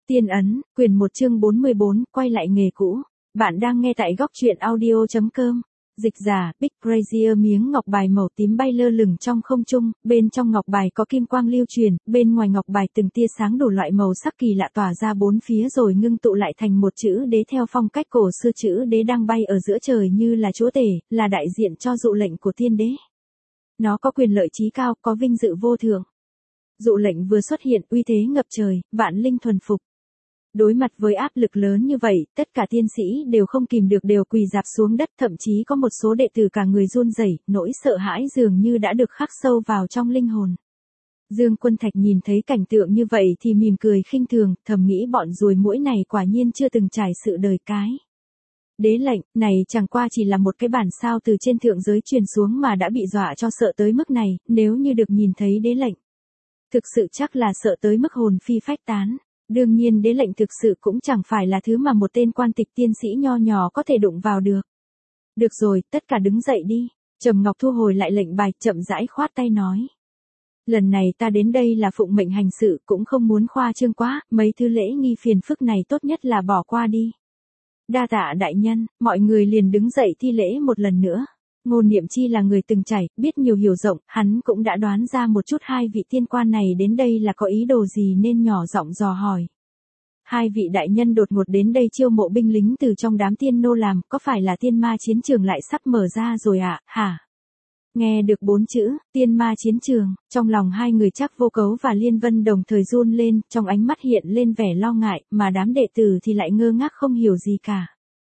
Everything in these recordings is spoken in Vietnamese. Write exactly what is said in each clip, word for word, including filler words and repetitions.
Tiên ấn, quyền một chương bốn mươi bốn, quay lại nghề cũ. Bạn đang nghe tại góc truyện audio chấm com. Dịch giả, Big Brazier miếng ngọc bài màu tím bay lơ lửng trong không trung, bên trong ngọc bài có kim quang lưu truyền, bên ngoài ngọc bài từng tia sáng đủ loại màu sắc kỳ lạ tỏa ra bốn phía rồi ngưng tụ lại thành một chữ đế theo phong cách cổ xưa. Chữ đế đang bay ở giữa trời như là chúa tể, là đại diện cho dụ lệnh của tiên đế. Nó có quyền lợi chí cao, có vinh dự vô thượng. Dụ lệnh vừa xuất hiện, uy thế ngập trời, vạn linh thuần phục. Đối mặt với áp lực lớn như vậy, tất cả tiên sĩ đều không kìm được đều quỳ rạp xuống đất, thậm chí có một số đệ tử cả người run rẩy, nỗi sợ hãi dường như đã được khắc sâu vào trong linh hồn. Dương Quân Thạch nhìn thấy cảnh tượng như vậy thì mỉm cười khinh thường, thầm nghĩ bọn ruồi muỗi này quả nhiên chưa từng trải sự đời cái. Đế lệnh, này chẳng qua chỉ là một cái bản sao từ trên thượng giới truyền xuống mà đã bị dọa cho sợ tới mức này, nếu như được nhìn thấy đế lệnh. Thực sự chắc là sợ tới mức hồn phi phách tán. Đương nhiên đế lệnh thực sự cũng chẳng phải là thứ mà một tên quan tịch tiên sĩ nho nhỏ có thể đụng vào được. Được rồi, tất cả đứng dậy đi. Trầm Ngọc thu hồi lại lệnh bài, chậm rãi khoát tay nói. Lần này ta đến đây là phụng mệnh hành sự, cũng không muốn khoa trương quá, mấy thứ lễ nghi phiền phức này tốt nhất là bỏ qua đi. Đa tạ đại nhân, mọi người liền đứng dậy thi lễ một lần nữa. Ngô Niệm Chi là người từng trải, biết nhiều hiểu rộng, hắn cũng đã đoán ra một chút hai vị tiên quan này đến đây là có ý đồ gì nên nhỏ giọng dò hỏi. Hai vị đại nhân đột ngột đến đây chiêu mộ binh lính từ trong đám tiên nô làm, có phải là tiên ma chiến trường lại sắp mở ra rồi ạ, à? Hả? Nghe được bốn chữ, tiên ma chiến trường, trong lòng hai người Trác Vô Cấu và Liên Vân đồng thời run lên, trong ánh mắt hiện lên vẻ lo ngại, mà đám đệ tử thì lại ngơ ngác không hiểu gì cả.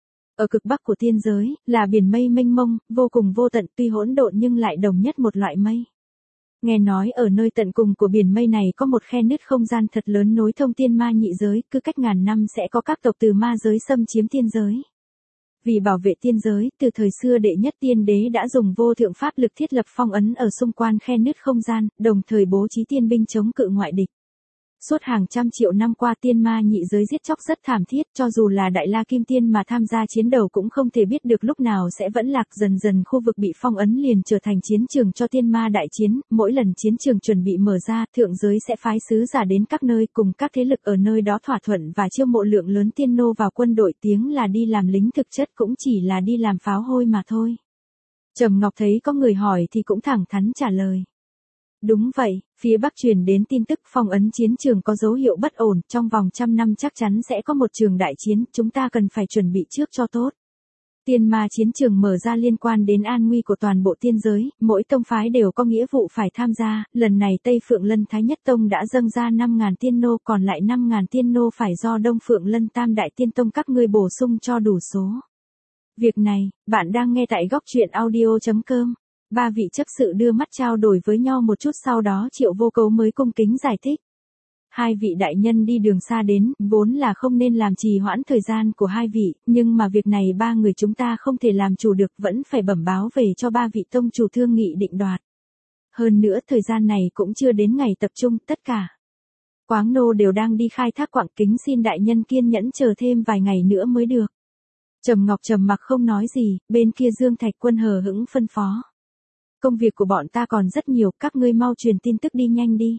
Ở cực bắc của tiên giới, là biển mây mênh mông, vô cùng vô tận, tuy hỗn độn nhưng lại đồng nhất một loại mây. Nghe nói ở nơi tận cùng của biển mây này có một khe nứt không gian thật lớn nối thông tiên ma nhị giới, cứ cách ngàn năm sẽ có các tộc từ ma giới xâm chiếm tiên giới. Vì bảo vệ tiên giới, từ thời xưa đệ nhất tiên đế đã dùng vô thượng pháp lực thiết lập phong ấn ở xung quanh khe nứt không gian, đồng thời bố trí tiên binh chống cự ngoại địch. Suốt hàng trăm triệu năm qua tiên ma nhị giới giết chóc rất thảm thiết, cho dù là Đại La Kim Tiên mà tham gia chiến đấu cũng không thể biết được lúc nào sẽ vẫn lạc. Dần dần khu vực bị phong ấn liền trở thành chiến trường cho tiên ma đại chiến, mỗi lần chiến trường chuẩn bị mở ra, thượng giới sẽ phái sứ giả đến các nơi cùng các thế lực ở nơi đó thỏa thuận và chiêu mộ lượng lớn tiên nô vào quân đội, tiếng là đi làm lính thực chất cũng chỉ là đi làm pháo hôi mà thôi. Trầm Ngọc thấy có người hỏi thì cũng thẳng thắn trả lời. Đúng vậy, phía Bắc truyền đến tin tức phong ấn chiến trường có dấu hiệu bất ổn, trong vòng trăm năm chắc chắn sẽ có một trường đại chiến, chúng ta cần phải chuẩn bị trước cho tốt. Tiên ma chiến trường mở ra liên quan đến an nguy của toàn bộ tiên giới, mỗi tông phái đều có nghĩa vụ phải tham gia, lần này Tây Phượng Lân Thái Nhất Tông đã dâng ra năm nghìn tiên nô, còn lại năm nghìn tiên nô phải do Đông Phượng Lân Tam Đại Tiên Tông các ngươi bổ sung cho đủ số. Việc này, bạn đang nghe tại góc truyện audio chấm com. Ba vị chấp sự đưa mắt trao đổi với nhau một chút, sau đó Triệu Vô Cấu mới cung kính giải thích. Hai vị đại nhân đi đường xa đến, vốn là không nên làm trì hoãn thời gian của hai vị, nhưng mà việc này ba người chúng ta không thể làm chủ được, vẫn phải bẩm báo về cho ba vị tông chủ thương nghị định đoạt. Hơn nữa thời gian này cũng chưa đến ngày tập trung, tất cả quáng nô đều đang đi khai thác quặng, kính xin đại nhân kiên nhẫn chờ thêm vài ngày nữa mới được. Trầm Ngọc trầm mặc không nói gì, bên kia Dương Thạch Quân hờ hững phân phó. Công việc của bọn ta còn rất nhiều, các ngươi mau truyền tin tức đi nhanh đi.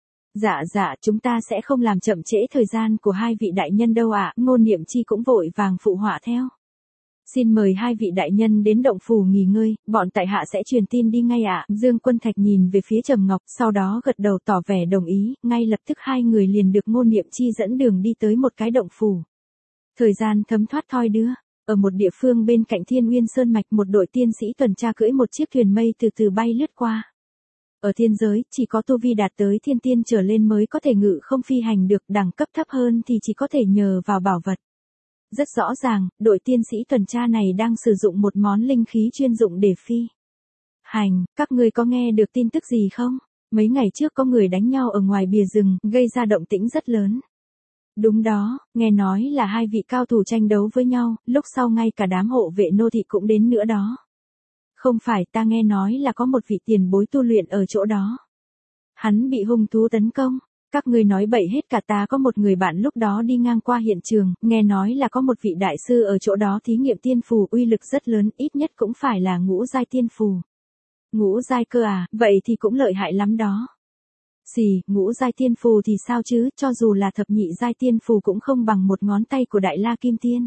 Dạ dạ, chúng ta sẽ không làm chậm trễ thời gian của hai vị đại nhân đâu ạ, à. Ngô Niệm Chi cũng vội vàng phụ họa theo. Xin mời hai vị đại nhân đến động phủ nghỉ ngơi, bọn tại hạ sẽ truyền tin đi ngay ạ. À. Dương Quân Thạch nhìn về phía Trầm Ngọc, sau đó gật đầu tỏ vẻ đồng ý, ngay lập tức hai người liền được Ngô Niệm Chi dẫn đường đi tới một cái động phủ. Thời gian thấm thoát thoi đưa. Ở một địa phương bên cạnh Thiên Nguyên Sơn Mạch, một đội tiên sĩ tuần tra cưỡi một chiếc thuyền mây từ từ bay lướt qua. Ở thiên giới, chỉ có tu vi đạt tới thiên tiên trở lên mới có thể ngự không phi hành được, đẳng cấp thấp hơn thì chỉ có thể nhờ vào bảo vật. Rất rõ ràng, đội tiên sĩ tuần tra này đang sử dụng một món linh khí chuyên dụng để phi hành. Các ngươi có nghe được tin tức gì không? Mấy ngày trước có người đánh nhau ở ngoài bìa rừng, gây ra động tĩnh rất lớn. Đúng đó, nghe nói là hai vị cao thủ tranh đấu với nhau, lúc sau ngay cả đám hộ vệ nô thị cũng đến nữa đó. Không phải, ta nghe nói là có một vị tiền bối tu luyện ở chỗ đó. Hắn bị hung thú tấn công, các ngươi nói bậy hết cả, ta có một người bạn lúc đó đi ngang qua hiện trường, nghe nói là có một vị đại sư ở chỗ đó thí nghiệm tiên phù uy lực rất lớn, ít nhất cũng phải là ngũ giai tiên phù. Ngũ giai cơ à, vậy thì cũng lợi hại lắm đó. Xì, ngũ giai tiên phù thì sao chứ, cho dù là thập nhị giai tiên phù cũng không bằng một ngón tay của Đại La Kim Tiên.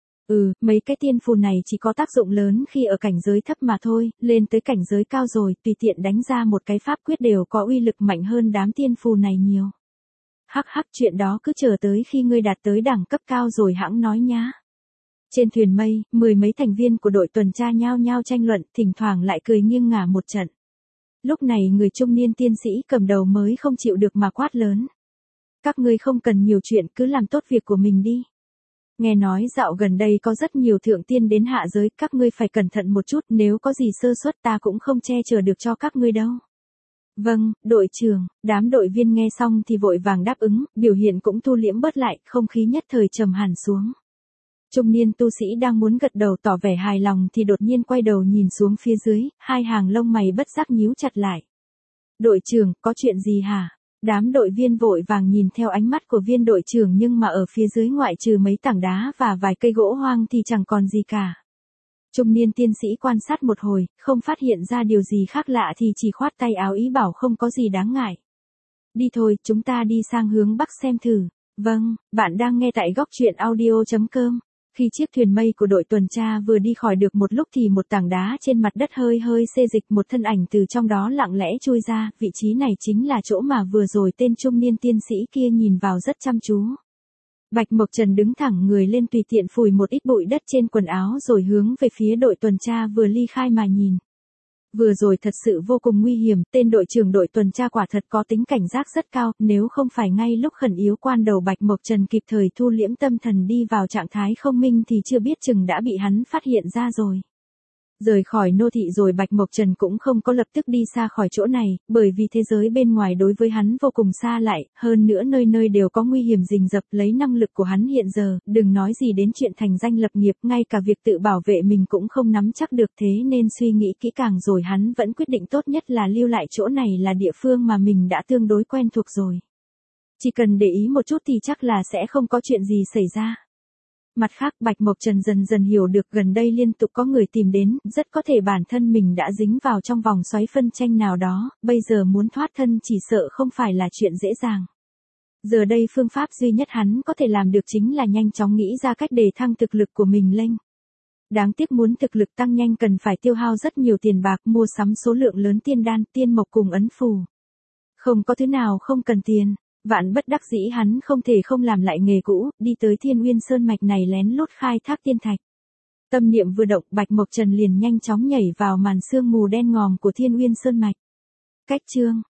Ừ, mấy cái tiên phù này chỉ có tác dụng lớn khi ở cảnh giới thấp mà thôi, lên tới cảnh giới cao rồi, tùy tiện đánh ra một cái pháp quyết đều có uy lực mạnh hơn đám tiên phù này nhiều. Hắc hắc, chuyện đó cứ chờ tới khi ngươi đạt tới đẳng cấp cao rồi hãng nói nhá. Trên thuyền mây, mười mấy thành viên của đội tuần tra nhao nhao tranh luận, thỉnh thoảng lại cười nghiêng ngả một trận. Lúc này người trung niên tiên sĩ cầm đầu mới không chịu được mà quát lớn. Các ngươi không cần nhiều chuyện, cứ làm tốt việc của mình đi. Nghe nói dạo gần đây có rất nhiều thượng tiên đến hạ giới, các ngươi phải cẩn thận một chút, nếu có gì sơ suất ta cũng không che chở được cho các ngươi đâu. Vâng, đội trưởng, đám đội viên nghe xong thì vội vàng đáp ứng, biểu hiện cũng thu liễm bớt lại, không khí nhất thời trầm hẳn xuống. Trung niên tu sĩ đang muốn gật đầu tỏ vẻ hài lòng thì đột nhiên quay đầu nhìn xuống phía dưới, hai hàng lông mày bất giác nhíu chặt lại. Đội trưởng, có chuyện gì hả? Đám đội viên vội vàng nhìn theo ánh mắt của viên đội trưởng nhưng mà ở phía dưới ngoại trừ mấy tảng đá và vài cây gỗ hoang thì chẳng còn gì cả. Trung niên tiên sĩ quan sát một hồi, không phát hiện ra điều gì khác lạ thì chỉ khoát tay áo ý bảo không có gì đáng ngại. Đi thôi, chúng ta đi sang hướng bắc xem thử. Vâng, bạn đang nghe tại góc truyện audio chấm com. Khi chiếc thuyền mây của đội tuần tra vừa đi khỏi được một lúc thì một tảng đá trên mặt đất hơi hơi xê dịch, một thân ảnh từ trong đó lặng lẽ chui ra, vị trí này chính là chỗ mà vừa rồi tên trung niên tiên sĩ kia nhìn vào rất chăm chú. Bạch Mộc Trần đứng thẳng người lên tùy tiện phủi một ít bụi đất trên quần áo rồi hướng về phía đội tuần tra vừa ly khai mà nhìn. Vừa rồi thật sự vô cùng nguy hiểm, tên đội trưởng đội tuần tra quả thật có tính cảnh giác rất cao, nếu không phải ngay lúc khẩn yếu quan đầu Bạch Mộc Trần kịp thời thu liễm tâm thần đi vào trạng thái không minh thì chưa biết chừng đã bị hắn phát hiện ra rồi. Rời khỏi nô thị rồi Bạch Mộc Trần cũng không có lập tức đi xa khỏi chỗ này, bởi vì thế giới bên ngoài đối với hắn vô cùng xa lạ, hơn nữa nơi nơi đều có nguy hiểm rình rập, lấy năng lực của hắn hiện giờ, đừng nói gì đến chuyện thành danh lập nghiệp, ngay cả việc tự bảo vệ mình cũng không nắm chắc được, thế nên suy nghĩ kỹ càng rồi hắn vẫn quyết định tốt nhất là lưu lại chỗ này là địa phương mà mình đã tương đối quen thuộc rồi. Chỉ cần để ý một chút thì chắc là sẽ không có chuyện gì xảy ra. Mặt khác Bạch Mộc Trần dần dần hiểu được gần đây liên tục có người tìm đến, rất có thể bản thân mình đã dính vào trong vòng xoáy phân tranh nào đó, bây giờ muốn thoát thân chỉ sợ không phải là chuyện dễ dàng. Giờ đây phương pháp duy nhất hắn có thể làm được chính là nhanh chóng nghĩ ra cách để thăng thực lực của mình lên. Đáng tiếc muốn thực lực tăng nhanh cần phải tiêu hao rất nhiều tiền bạc mua sắm số lượng lớn tiên đan, tiên mộc cùng ấn phù. Không có thứ nào không cần tiền. Vạn bất đắc dĩ hắn không thể không làm lại nghề cũ, đi tới Thiên Uyên Sơn mạch này lén lút khai thác tiên thạch. Tâm niệm vừa động, Bạch Mộc Trần liền nhanh chóng nhảy vào màn sương mù đen ngòm của Thiên Uyên Sơn mạch. Cách chương